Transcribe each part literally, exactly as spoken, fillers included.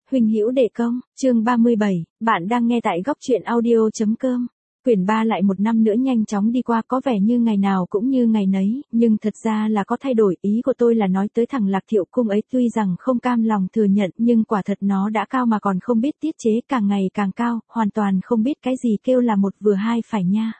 Huynh hữu đề công, chương ba mươi bảy, bạn đang nghe tại góc truyện audio.com. Quyển ba lại một năm nữa nhanh chóng đi qua, có vẻ như ngày nào cũng như ngày nấy, nhưng thật ra là có thay đổi. Ý của tôi là nói tới thằng Lạc Thiệu Cung ấy, tuy rằng không cam lòng thừa nhận, nhưng quả thật nó đã cao mà còn không biết tiết chế, càng ngày càng cao, hoàn toàn không biết cái gì kêu là một vừa hai phải nha.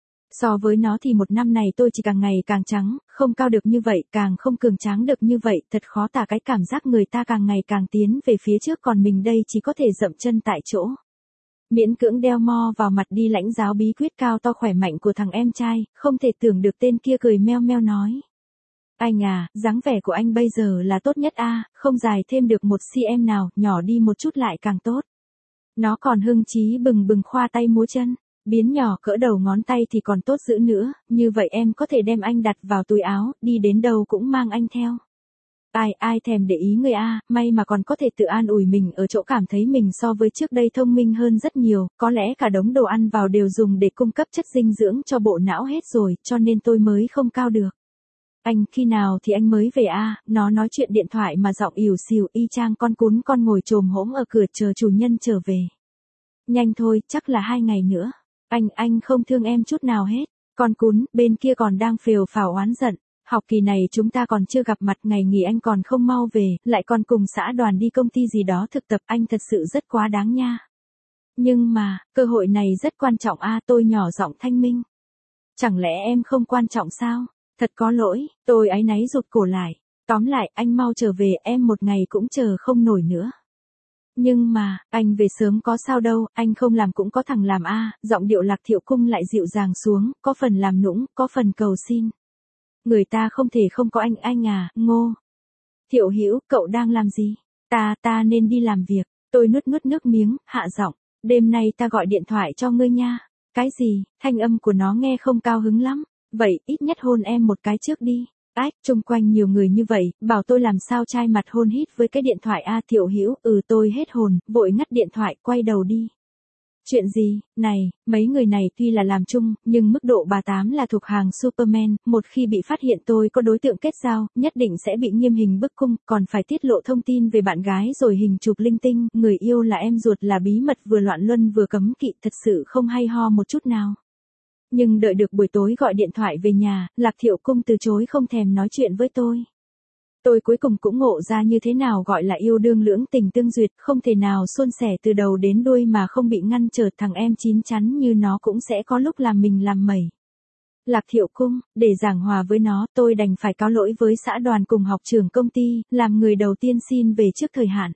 So với nó thì một năm này tôi chỉ càng ngày càng trắng, không cao được như vậy, càng không cường tráng được như vậy, thật khó tả cái cảm giác người ta càng ngày càng tiến về phía trước, còn mình đây chỉ có thể dậm chân tại chỗ. Miễn cưỡng đeo mo vào mặt đi lãnh giáo bí quyết cao to khỏe mạnh của thằng em trai, không thể tưởng được tên kia cười meo meo nói. Anh à, dáng vẻ của anh bây giờ là tốt nhất a, không dài thêm được một xăng-ti-mét nào, nhỏ đi một chút lại càng tốt. Nó còn hưng chí bừng bừng khoa tay múa chân. Biến nhỏ cỡ đầu ngón tay thì còn tốt giữ nữa, như vậy em có thể đem anh đặt vào túi áo, đi đến đâu cũng mang anh theo. Ai, ai thèm để ý người a, may mà còn có thể tự an ủi mình ở chỗ cảm thấy mình so với trước đây thông minh hơn rất nhiều, có lẽ cả đống đồ ăn vào đều dùng để cung cấp chất dinh dưỡng cho bộ não hết rồi, cho nên tôi mới không cao được. Anh, khi nào thì anh mới về a? Nó nói chuyện điện thoại mà giọng ỉu xìu y chang con cún con ngồi chồm hổm ở cửa chờ chủ nhân trở về. Nhanh thôi, chắc là hai ngày nữa. Anh, anh không thương em chút nào hết. Con cún, bên kia còn đang phều phào oán giận. Học kỳ này chúng ta còn chưa gặp mặt, ngày nghỉ anh còn không mau về, lại còn cùng xã đoàn đi công ty gì đó thực tập, anh thật sự rất quá đáng nha. Nhưng mà, cơ hội này rất quan trọng a, tôi nhỏ giọng thanh minh. Chẳng lẽ em không quan trọng sao? Thật có lỗi, tôi áy náy rụt cổ lại. Tóm lại, anh mau trở về, em một ngày cũng chờ không nổi nữa. Nhưng mà, anh về sớm có sao đâu, anh không làm cũng có thằng làm a. Giọng điệu Lạc Thiệu Cung lại dịu dàng xuống, có phần làm nũng, có phần cầu xin. Người ta không thể không có anh, anh à, Ngô. Thiệu Hữu, cậu đang làm gì? Ta, ta nên đi làm việc. Tôi nuốt nuốt nước miếng, hạ giọng. Đêm nay ta gọi điện thoại cho ngươi nha. Cái gì? Thanh âm của nó nghe không cao hứng lắm. Vậy, ít nhất hôn em một cái trước đi. Ách, chung quanh nhiều người như vậy, bảo tôi làm sao trai mặt hôn hít với cái điện thoại a. Thiệu Hữu, ừ tôi hết hồn, vội ngắt điện thoại, quay đầu đi. Chuyện gì? Này, mấy người này tuy là làm chung, nhưng mức độ bà Tám là thuộc hàng Superman, một khi bị phát hiện tôi có đối tượng kết giao, nhất định sẽ bị nghiêm hình bức cung, còn phải tiết lộ thông tin về bạn gái rồi hình chụp linh tinh, người yêu là em ruột là bí mật vừa loạn luân vừa cấm kỵ, thật sự không hay ho một chút nào. Nhưng đợi được buổi tối gọi điện thoại về nhà, Lạc Thiệu Cung từ chối không thèm nói chuyện với tôi. Tôi cuối cùng cũng ngộ ra như thế nào gọi là yêu đương lưỡng tình tương duyệt, không thể nào suôn sẻ từ đầu đến đuôi mà không bị ngăn trở, thằng em chín chắn như nó cũng sẽ có lúc làm mình làm mẩy. Lạc Thiệu Cung, để giảng hòa với nó, tôi đành phải cáo lỗi với xã đoàn cùng học trưởng công ty, làm người đầu tiên xin về trước thời hạn.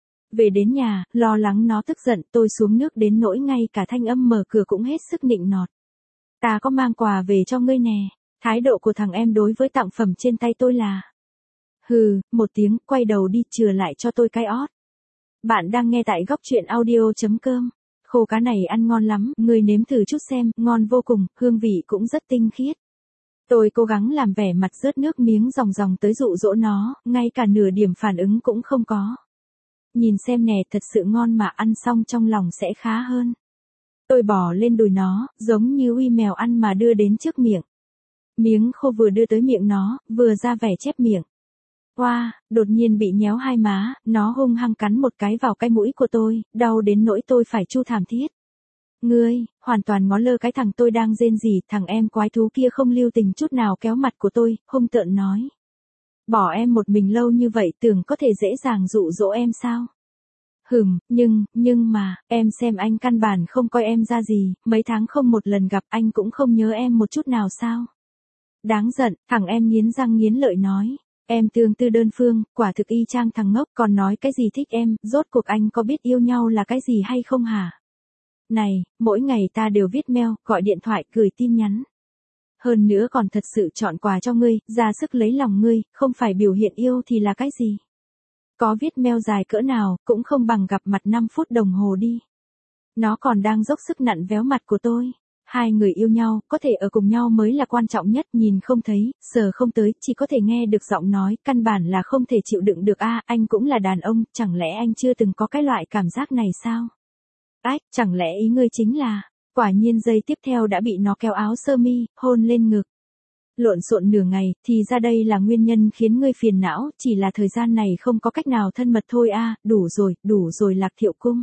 Về đến nhà, lo lắng nó tức giận, tôi xuống nước đến nỗi ngay cả thanh âm mở cửa cũng hết sức nịnh nọt. Ta có mang quà về cho ngươi nè. Thái độ của thằng em đối với tặng phẩm trên tay tôi là hừ, một tiếng, quay đầu đi, chừa lại cho tôi cái ót. Bạn đang nghe tại góc truyện audio.com. Khô cá này ăn ngon lắm, ngươi nếm thử chút xem, ngon vô cùng, hương vị cũng rất tinh khiết. Tôi cố gắng làm vẻ mặt rớt nước miếng ròng ròng tới dụ dỗ nó, ngay cả nửa điểm phản ứng cũng không có. Nhìn xem nè, thật sự ngon mà, ăn xong trong lòng sẽ khá hơn. Tôi bỏ lên đùi nó, giống như uy mèo ăn mà đưa đến trước miệng. Miếng khô vừa đưa tới miệng nó, vừa ra vẻ chép miệng. Oa, wow, đột nhiên bị nhéo hai má, nó hung hăng cắn một cái vào cái mũi của tôi, đau đến nỗi tôi phải chu thảm thiết. Ngươi, hoàn toàn ngó lơ cái thằng tôi đang rên rỉ, thằng em quái thú kia không lưu tình chút nào kéo mặt của tôi, hung tợn nói. Bỏ em một mình lâu như vậy tưởng có thể dễ dàng dụ dỗ em sao? Hừm, nhưng, nhưng mà, em xem anh căn bản không coi em ra gì, mấy tháng không một lần gặp anh cũng không nhớ em một chút nào sao? Đáng giận, thằng em nghiến răng nghiến lợi nói. Em tương tư đơn phương, quả thực y chang thằng ngốc, còn nói cái gì thích em, rốt cuộc anh có biết yêu nhau là cái gì hay không hả? Này, mỗi ngày ta đều viết mail, gọi điện thoại, gửi tin nhắn. Hơn nữa còn thật sự chọn quà cho ngươi, ra sức lấy lòng ngươi, không phải biểu hiện yêu thì là cái gì? Có viết mail dài cỡ nào, cũng không bằng gặp mặt năm phút đồng hồ đi. Nó còn đang dốc sức nặn véo mặt của tôi. Hai người yêu nhau, có thể ở cùng nhau mới là quan trọng nhất, nhìn không thấy, sờ không tới, chỉ có thể nghe được giọng nói, căn bản là không thể chịu đựng được a. Anh cũng là đàn ông, chẳng lẽ anh chưa từng có cái loại cảm giác này sao? Ách, chẳng lẽ ý ngươi chính là, quả nhiên giây tiếp theo đã bị nó kéo áo sơ mi, hôn lên ngực. Lộn xộn nửa ngày, thì ra đây là nguyên nhân khiến ngươi phiền não, chỉ là thời gian này không có cách nào thân mật thôi a, đủ rồi, đủ rồi Lạc Thiệu Cung.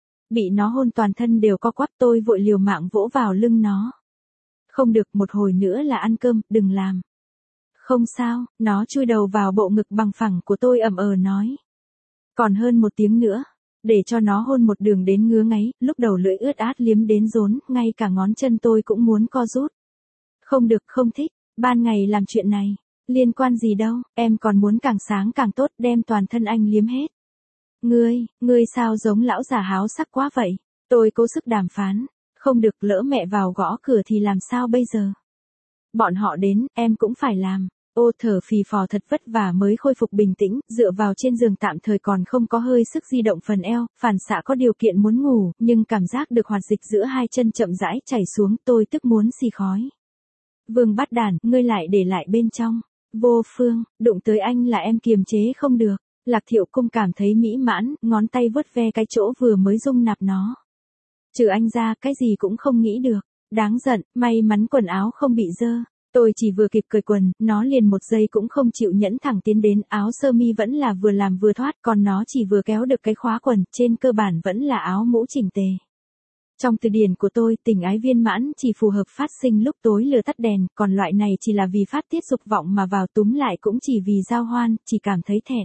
Bị nó hôn toàn thân đều co quắp, tôi vội liều mạng vỗ vào lưng nó. Không được, một hồi nữa là ăn cơm, đừng làm. Không sao, nó chui đầu vào bộ ngực bằng phẳng của tôi ậm ờ nói. Còn hơn một tiếng nữa, để cho nó hôn một đường đến ngứa ngáy, lúc đầu lưỡi ướt át liếm đến rốn, ngay cả ngón chân tôi cũng muốn co rút. Không được, không thích, ban ngày làm chuyện này, liên quan gì đâu, em còn muốn càng sáng càng tốt, đem toàn thân anh liếm hết. Ngươi, ngươi sao giống lão già háo sắc quá vậy? Tôi cố sức đàm phán, không được, lỡ mẹ vào gõ cửa thì làm sao bây giờ? Bọn họ đến, em cũng phải làm. Ô thở phì phò thật vất vả mới khôi phục bình tĩnh, dựa vào trên giường tạm thời còn không có hơi sức di động phần eo, phản xạ có điều kiện muốn ngủ, nhưng cảm giác được hoạt dịch giữa hai chân chậm rãi chảy xuống, tôi tức muốn xì khói. Vương bắt đản, ngươi lại để lại bên trong. Vô Phương, đụng tới anh là em kiềm chế không được. Lạc Thiệu Cung cảm thấy mỹ mãn, ngón tay vuốt ve cái chỗ vừa mới dung nạp nó. Trừ anh ra, cái gì cũng không nghĩ được. Đáng giận, may mắn quần áo không bị dơ. Tôi chỉ vừa kịp cởi quần, nó liền một giây cũng không chịu nhẫn thẳng tiến đến, áo sơ mi vẫn là vừa làm vừa thoát, còn nó chỉ vừa kéo được cái khóa quần, trên cơ bản vẫn là áo mũ chỉnh tề. Trong từ điển của tôi, tình ái viên mãn chỉ phù hợp phát sinh lúc tối lửa tắt đèn, còn loại này chỉ là vì phát tiết dục vọng mà vào túm lại cũng chỉ vì giao hoan, chỉ cảm thấy thẹn.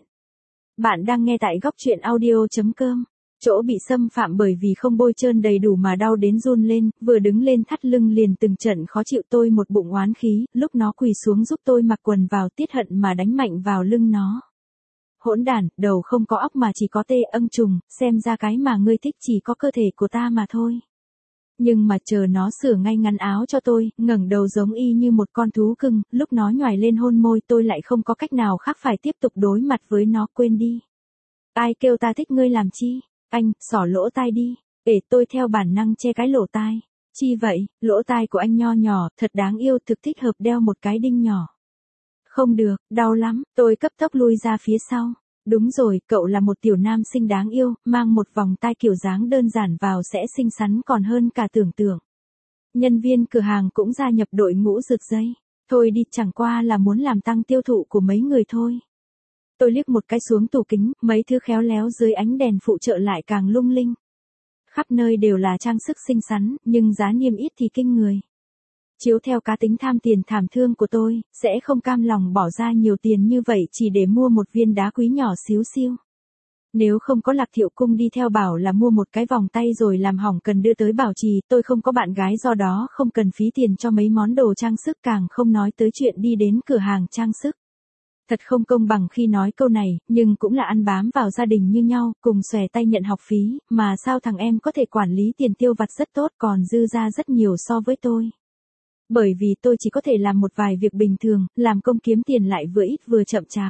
Bạn đang nghe tại góc truyện audio.com. Chỗ bị xâm phạm bởi vì không bôi trơn đầy đủ mà đau đến run lên, vừa đứng lên thắt lưng liền từng trận khó chịu, tôi một bụng oán khí, lúc nó quỳ xuống giúp tôi mặc quần vào tiết hận mà đánh mạnh vào lưng nó. Hỗn đản, đầu không có óc mà chỉ có tê âng trùng, xem ra cái mà ngươi thích chỉ có cơ thể của ta mà thôi. Nhưng mà chờ nó sửa ngay ngắn áo cho tôi, ngẩng đầu giống y như một con thú cưng, lúc nó nhoài lên hôn môi tôi lại không có cách nào khác phải tiếp tục đối mặt với nó, quên đi. Ai kêu ta thích ngươi làm chi? Anh, xỏ lỗ tai đi. Để tôi theo bản năng che cái lỗ tai. Chi vậy, lỗ tai của anh nho nhỏ, thật đáng yêu, thực thích hợp đeo một cái đinh nhỏ. Không được, đau lắm, tôi cấp tốc lui ra phía sau. Đúng rồi, cậu là một tiểu nam sinh đáng yêu, mang một vòng tai kiểu dáng đơn giản vào sẽ xinh xắn còn hơn cả tưởng tượng. Nhân viên cửa hàng cũng gia nhập đội ngũ rực dây. Thôi đi, chẳng qua là muốn làm tăng tiêu thụ của mấy người thôi. Tôi liếc một cái xuống tủ kính, mấy thứ khéo léo dưới ánh đèn phụ trợ lại càng lung linh. Khắp nơi đều là trang sức xinh xắn, nhưng giá niêm yết thì kinh người. Chiếu theo cá tính tham tiền thảm thương của tôi, sẽ không cam lòng bỏ ra nhiều tiền như vậy chỉ để mua một viên đá quý nhỏ xíu xiu. Nếu không có Lạc Thiệu Cung đi theo bảo là mua một cái vòng tay rồi làm hỏng cần đưa tới bảo trì, tôi không có bạn gái do đó không cần phí tiền cho mấy món đồ trang sức, càng không nói tới chuyện đi đến cửa hàng trang sức. Thật không công bằng khi nói câu này, nhưng cũng là ăn bám vào gia đình như nhau, cùng xòe tay nhận học phí, mà sao thằng em có thể quản lý tiền tiêu vặt rất tốt còn dư ra rất nhiều so với tôi. Bởi vì tôi chỉ có thể làm một vài việc bình thường, làm công kiếm tiền lại vừa ít vừa chậm chạp.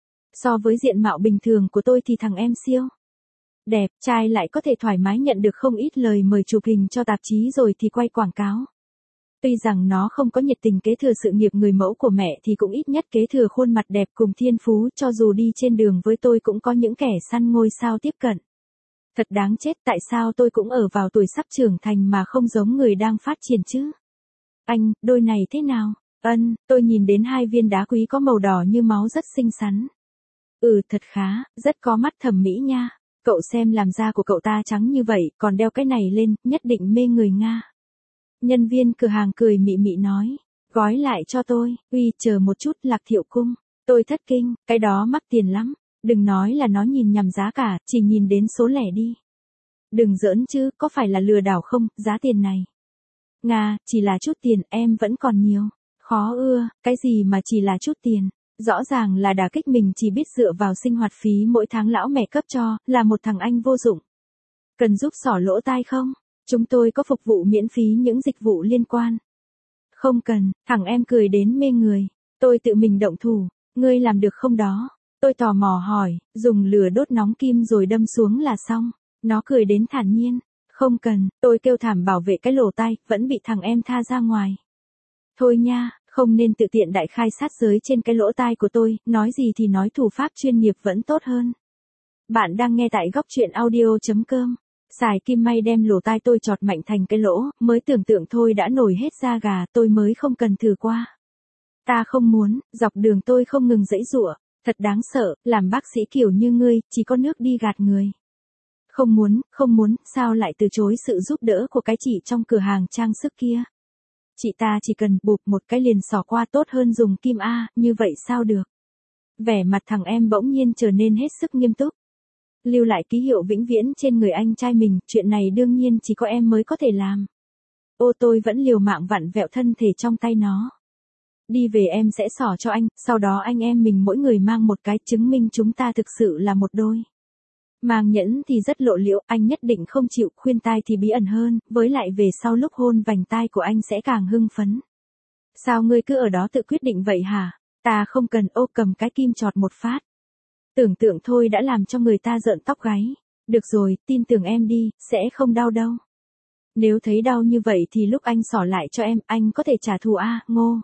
So với diện mạo bình thường của tôi thì thằng em siêu đẹp, trai lại có thể thoải mái nhận được không ít lời mời chụp hình cho tạp chí rồi thì quay quảng cáo. Tuy rằng nó không có nhiệt tình kế thừa sự nghiệp người mẫu của mẹ thì cũng ít nhất kế thừa khuôn mặt đẹp cùng thiên phú, cho dù đi trên đường với tôi cũng có những kẻ săn ngôi sao tiếp cận. Thật đáng chết, tại sao tôi cũng ở vào tuổi sắp trưởng thành mà không giống người đang phát triển chứ? Anh, đôi này thế nào? Ân, tôi nhìn đến hai viên đá quý có màu đỏ như máu rất xinh xắn. Ừ, thật khá, rất có mắt thẩm mỹ nha. Cậu xem làm da của cậu ta trắng như vậy, còn đeo cái này lên, nhất định mê người Nga. Nhân viên cửa hàng cười mị mị nói, gói lại cho tôi, uy, chờ một chút, Lạc Thiệu Cung. Tôi thất kinh, cái đó mắc tiền lắm. Đừng nói là nó nhìn nhầm giá cả, chỉ nhìn đến số lẻ đi. Đừng giỡn chứ, có phải là lừa đảo không, giá tiền này. Nga, chỉ là chút tiền, em vẫn còn nhiều. Khó ưa, cái gì mà chỉ là chút tiền. Rõ ràng là đả kích mình chỉ biết dựa vào sinh hoạt phí mỗi tháng lão mẹ cấp cho, là một thằng anh vô dụng. Cần giúp xỏ lỗ tai không? Chúng tôi có phục vụ miễn phí những dịch vụ liên quan. Không cần, thằng em cười đến mê người. Tôi tự mình động thủ, ngươi làm được không đó? Tôi tò mò hỏi, dùng lửa đốt nóng kim rồi đâm xuống là xong. Nó cười đến thản nhiên. Không cần, tôi kêu thảm bảo vệ cái lỗ tai, vẫn bị thằng em tha ra ngoài. Thôi nha, không nên tự tiện đại khai sát giới trên cái lỗ tai của tôi, nói gì thì nói, thủ pháp chuyên nghiệp vẫn tốt hơn. Bạn đang nghe tại góc truyện audio.com. Xài kim may đem lỗ tai tôi chọt mạnh thành cái lỗ, mới tưởng tượng thôi đã nổi hết da gà, tôi mới không cần thử qua. Ta không muốn, dọc đường tôi không ngừng giãy giụa, thật đáng sợ, làm bác sĩ kiểu như ngươi, chỉ có nước đi gạt người. Không muốn, không muốn, sao lại từ chối sự giúp đỡ của cái chị trong cửa hàng trang sức kia? Chị ta chỉ cần bụp một cái liền xỏ qua tốt hơn dùng kim A, như vậy sao được? Vẻ mặt thằng em bỗng nhiên trở nên hết sức nghiêm túc. Lưu lại ký hiệu vĩnh viễn trên người anh trai mình, chuyện này đương nhiên chỉ có em mới có thể làm. Ô tôi vẫn liều mạng vặn vẹo thân thể trong tay nó. Đi về em sẽ xỏ cho anh, sau đó anh em mình mỗi người mang một cái chứng minh chúng ta thực sự là một đôi. Mang nhẫn thì rất lộ liễu, anh nhất định không chịu, khuyên tai thì bí ẩn hơn, với lại về sau lúc hôn vành tai của anh sẽ càng hưng phấn. Sao ngươi cứ ở đó tự quyết định vậy hả? Ta không cần, ô cầm cái kim chọt một phát. Tưởng tượng thôi đã làm cho người ta rợn tóc gáy. Được rồi, tin tưởng em đi, sẽ không đau đâu. Nếu thấy đau như vậy thì lúc anh xỏ lại cho em, anh có thể trả thù a, Ngô.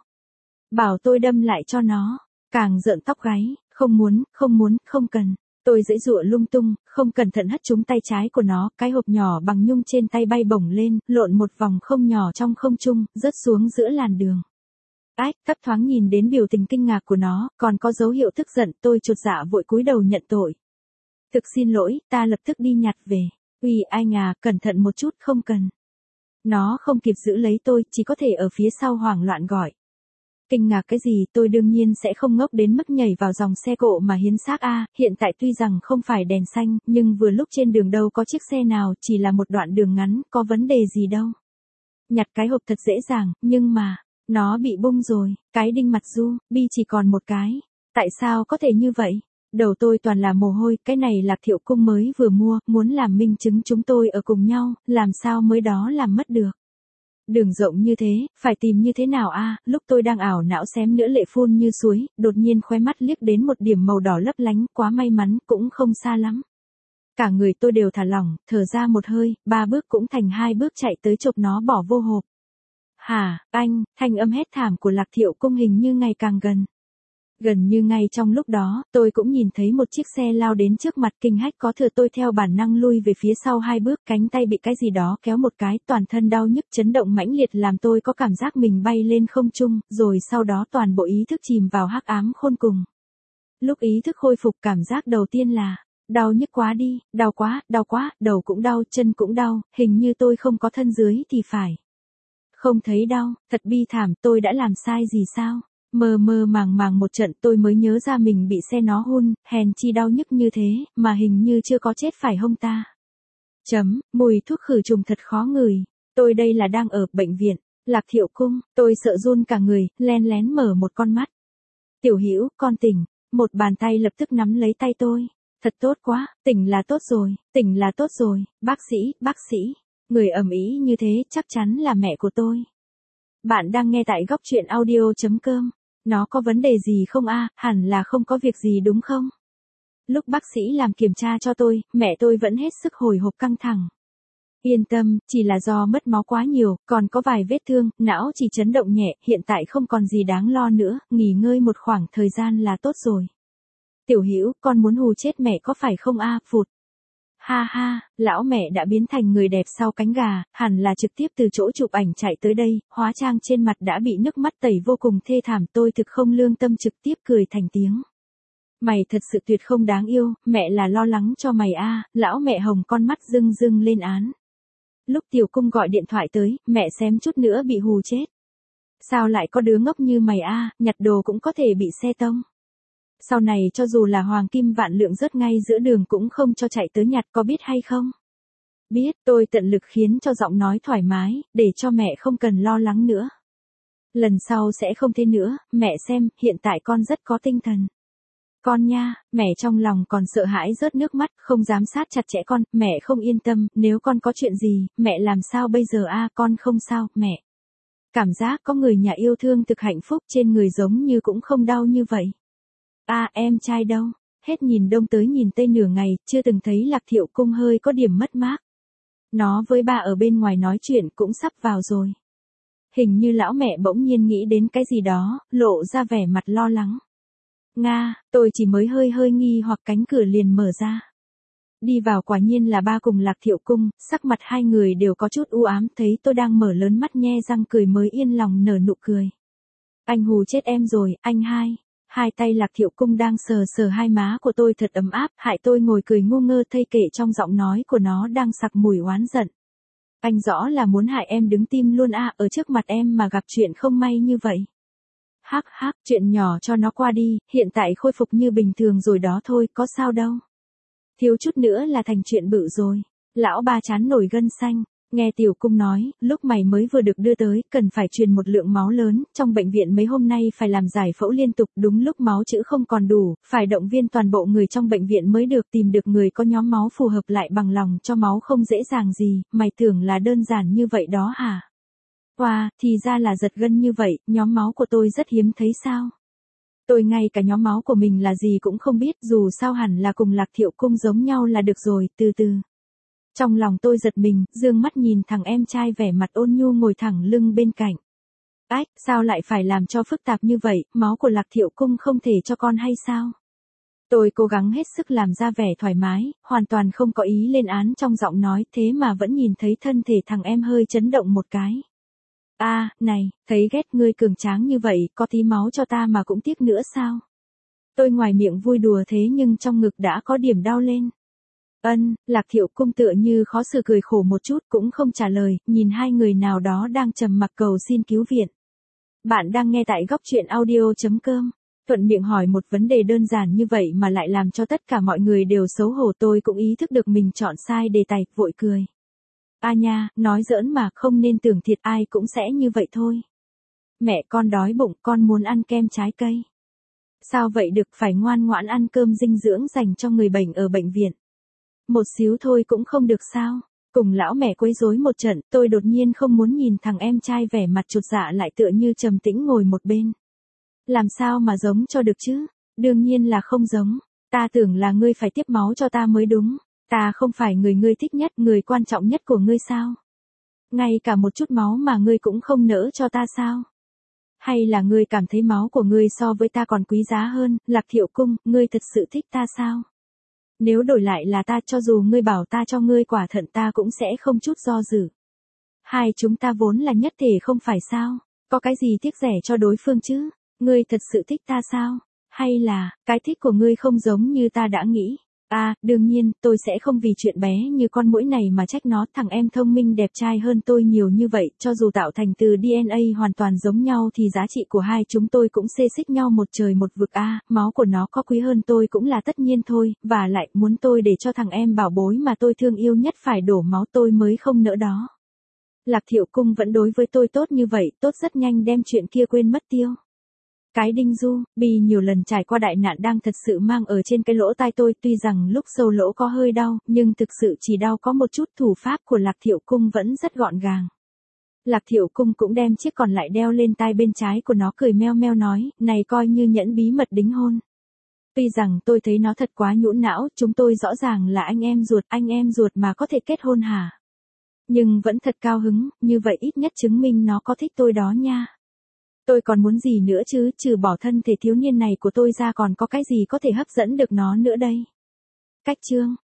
Bảo tôi đâm lại cho nó, càng rợn tóc gáy, không muốn, không muốn, không cần. Tôi giãy giụa lung tung, không cẩn thận hất trúng tay trái của nó, cái hộp nhỏ bằng nhung trên tay bay bổng lên, lộn một vòng không nhỏ trong không trung, rớt xuống giữa làn đường. Ách, thấp thoáng nhìn đến biểu tình kinh ngạc của nó, còn có dấu hiệu tức giận, tôi chột dạ vội cúi đầu nhận tội. Thực xin lỗi, ta lập tức đi nhặt về. Uy anh à, cẩn thận một chút, không cần. Nó không kịp giữ lấy tôi, chỉ có thể ở phía sau hoảng loạn gọi. Kinh ngạc cái gì, tôi đương nhiên sẽ không ngốc đến mức nhảy vào dòng xe cộ mà hiến xác a, hiện tại tuy rằng không phải đèn xanh, nhưng vừa lúc trên đường đâu có chiếc xe nào, chỉ là một đoạn đường ngắn, có vấn đề gì đâu. Nhặt cái hộp thật dễ dàng, nhưng mà, nó bị bung rồi, cái đinh mặt du, bi chỉ còn một cái. Tại sao có thể như vậy? Đầu tôi toàn là mồ hôi, cái này là Thiệu Cung mới vừa mua, muốn làm minh chứng chúng tôi ở cùng nhau, làm sao mới đó làm mất được. Đường rộng như thế, phải tìm như thế nào a? Lúc tôi đang ảo não xém nữa lệ phun như suối, đột nhiên khóe mắt liếc đến một điểm màu đỏ lấp lánh, quá may mắn, cũng không xa lắm. Cả người tôi đều thả lỏng, thở ra một hơi, ba bước cũng thành hai bước chạy tới chộp nó bỏ vô hộp. Hả, anh, thanh âm hét thảm của Lạc Thiệu Cung hình như ngày càng gần. Gần như ngay trong lúc đó, tôi cũng nhìn thấy một chiếc xe lao đến trước mặt, kinh hách có thừa, tôi theo bản năng lui về phía sau hai bước, cánh tay bị cái gì đó kéo một cái, toàn thân đau nhức, chấn động mãnh liệt làm tôi có cảm giác mình bay lên không trung, rồi sau đó toàn bộ ý thức chìm vào hắc ám khôn cùng. Lúc ý thức khôi phục, cảm giác đầu tiên là, đau nhức quá đi, đau quá, đau quá, đầu cũng đau, chân cũng đau, hình như tôi không có thân dưới thì phải. Không thấy đau, thật bi thảm, tôi đã làm sai gì sao? Mơ mơ màng màng một trận tôi mới nhớ ra mình bị xe nó hun, hèn chi đau nhức như thế, mà hình như chưa có chết phải hông ta? Chấm, mùi thuốc khử trùng thật khó ngửi. Tôi đây là đang ở bệnh viện, Lạc Thiệu Cung, tôi sợ run cả người, len lén mở một con mắt. Tiểu Hữu, con tỉnh, một bàn tay lập tức nắm lấy tay tôi. Thật tốt quá, tỉnh là tốt rồi, tỉnh là tốt rồi, bác sĩ, bác sĩ. Người ầm ĩ như thế chắc chắn là mẹ của tôi. Bạn đang nghe tại góc truyện audio chấm com. Nó có vấn đề gì không a? Hẳn là không có việc gì đúng không? Lúc bác sĩ làm kiểm tra cho tôi, mẹ tôi vẫn hết sức hồi hộp căng thẳng. Yên tâm, chỉ là do mất máu quá nhiều, còn có vài vết thương, não chỉ chấn động nhẹ, hiện tại không còn gì đáng lo nữa, nghỉ ngơi một khoảng thời gian là tốt rồi. Tiểu Hữu, con muốn hù chết mẹ có phải không a? Phụt. Ha ha, lão mẹ đã biến thành người đẹp sau cánh gà, hẳn là trực tiếp từ chỗ chụp ảnh chạy tới đây, hóa trang trên mặt đã bị nước mắt tẩy vô cùng thê thảm, tôi thực không lương tâm trực tiếp cười thành tiếng. Mày thật sự tuyệt không đáng yêu, mẹ là lo lắng cho mày a, lão mẹ hồng con mắt rưng rưng lên án. Lúc Tiểu Cung gọi điện thoại tới, mẹ xém chút nữa bị hù chết. Sao lại có đứa ngốc như mày a, nhặt đồ cũng có thể bị xe tông. Sau này cho dù là hoàng kim vạn lượng rớt ngay giữa đường cũng không cho chạy tới nhặt, có biết hay không? Biết, tôi tận lực khiến cho giọng nói thoải mái, để cho mẹ không cần lo lắng nữa. Lần sau sẽ không thế nữa, mẹ xem, hiện tại con rất có tinh thần. Con nha, mẹ trong lòng còn sợ hãi rớt nước mắt, không dám sát chặt chẽ con, mẹ không yên tâm, nếu con có chuyện gì, mẹ làm sao bây giờ a? Con không sao, mẹ. Cảm giác có người nhà yêu thương thực hạnh phúc trên người giống như cũng không đau như vậy. A à, em trai đâu? Hết nhìn đông tới nhìn tây nửa ngày, chưa từng thấy Lạc Thiệu Cung hơi có điểm mất mát. Nó với ba ở bên ngoài nói chuyện cũng sắp vào rồi. Hình như lão mẹ bỗng nhiên nghĩ đến cái gì đó, lộ ra vẻ mặt lo lắng. Nga, tôi chỉ mới hơi hơi nghi hoặc cánh cửa liền mở ra. Đi vào quả nhiên là ba cùng Lạc Thiệu Cung, sắc mặt hai người đều có chút u ám, thấy tôi đang mở lớn mắt nhe răng cười mới yên lòng nở nụ cười. Anh hù chết em rồi, anh hai. Hai tay Lạc Thiệu Cung đang sờ sờ hai má của tôi thật ấm áp, hại tôi ngồi cười ngu ngơ thây kệ trong giọng nói của nó đang sặc mùi oán giận. Anh rõ là muốn hại em đứng tim luôn à, ở trước mặt em mà gặp chuyện không may như vậy. Hắc hắc, chuyện nhỏ cho nó qua đi, hiện tại khôi phục như bình thường rồi đó thôi, có sao đâu. Thiếu chút nữa là thành chuyện bự rồi. Lão ba chán nổi gân xanh. Nghe Tiểu Cung nói, lúc mày mới vừa được đưa tới, cần phải truyền một lượng máu lớn, trong bệnh viện mấy hôm nay phải làm giải phẫu liên tục, đúng lúc máu chữ không còn đủ, phải động viên toàn bộ người trong bệnh viện mới được tìm được người có nhóm máu phù hợp lại bằng lòng cho máu không dễ dàng gì, mày tưởng là đơn giản như vậy đó hả? Wow, thì ra là giật gân như vậy, nhóm máu của tôi rất hiếm thấy sao? Tôi ngay cả nhóm máu của mình là gì cũng không biết, dù sao hẳn là cùng Lạc Thiệu Cung giống nhau là được rồi, từ từ. Trong lòng tôi giật mình, dương mắt nhìn thằng em trai vẻ mặt ôn nhu ngồi thẳng lưng bên cạnh. Ách, sao lại phải làm cho phức tạp như vậy, máu của Lạc Thiệu Cung không thể cho con hay sao? Tôi cố gắng hết sức làm ra vẻ thoải mái, hoàn toàn không có ý lên án trong giọng nói, thế mà vẫn nhìn thấy thân thể thằng em hơi chấn động một cái. A, à, này, thấy ghét ngươi cường tráng như vậy, có tí máu cho ta mà cũng tiếc nữa sao? Tôi ngoài miệng vui đùa thế nhưng trong ngực đã có điểm đau lên. Ân, Lạc Thiệu Cung tựa như khó xử cười khổ một chút cũng không trả lời, nhìn hai người nào đó đang trầm mặc cầu xin cứu viện. Bạn đang nghe tại góc truyện audio chấm com. Thuận miệng hỏi một vấn đề đơn giản như vậy mà lại làm cho tất cả mọi người đều xấu hổ, tôi cũng ý thức được mình chọn sai đề tài, vội cười. A nha, nói giỡn mà, không nên tưởng thiệt, ai cũng sẽ như vậy thôi. Mẹ con đói bụng, con muốn ăn kem trái cây. Sao vậy được, phải ngoan ngoãn ăn cơm dinh dưỡng dành cho người bệnh ở bệnh viện. Một xíu thôi cũng không được sao? Cùng lão mẹ quấy rối một trận, tôi đột nhiên không muốn nhìn thằng em trai vẻ mặt chột dạ lại tựa như trầm tĩnh ngồi một bên. Làm sao mà giống cho được chứ? Đương nhiên là không giống. Ta tưởng là ngươi phải tiếp máu cho ta mới đúng. Ta không phải người ngươi thích nhất, người quan trọng nhất của ngươi sao? Ngay cả một chút máu mà ngươi cũng không nỡ cho ta sao? Hay là ngươi cảm thấy máu của ngươi so với ta còn quý giá hơn, Lạc Thiệu Cung, ngươi thật sự thích ta sao? Nếu đổi lại là ta, cho dù ngươi bảo ta cho ngươi quả thận ta cũng sẽ không chút do dự. Hai chúng ta vốn là nhất thể không phải sao? Có cái gì tiếc rẻ cho đối phương chứ? Ngươi thật sự thích ta sao? Hay là, cái thích của ngươi không giống như ta đã nghĩ? À, đương nhiên, tôi sẽ không vì chuyện bé như con muỗi này mà trách nó, thằng em thông minh đẹp trai hơn tôi nhiều như vậy, cho dù tạo thành từ đê en a hoàn toàn giống nhau thì giá trị của hai chúng tôi cũng xê xích nhau một trời một vực a, à, máu của nó có quý hơn tôi cũng là tất nhiên thôi, và lại muốn tôi để cho thằng em bảo bối mà tôi thương yêu nhất phải đổ máu tôi mới không nỡ đó. Lạc Thiệu Cung vẫn đối với tôi tốt như vậy, tốt rất nhanh đem chuyện kia quên mất tiêu. Cái đinh du, Bi nhiều lần trải qua đại nạn đang thật sự mang ở trên cái lỗ tai tôi, tuy rằng lúc sâu lỗ có hơi đau, nhưng thực sự chỉ đau có một chút, thủ pháp của Lạc Thiệu Cung vẫn rất gọn gàng. Lạc Thiệu Cung cũng đem chiếc còn lại đeo lên tai bên trái của nó cười meo meo nói, này coi như nhẫn bí mật đính hôn. Tuy rằng tôi thấy nó thật quá nhũn não, chúng tôi rõ ràng là anh em ruột, anh em ruột mà có thể kết hôn hả? Nhưng vẫn thật cao hứng, như vậy ít nhất chứng minh nó có thích tôi đó nha. Tôi còn muốn gì nữa chứ, trừ bỏ thân thể thiếu niên này của tôi ra còn có cái gì có thể hấp dẫn được nó nữa đây. Cách chương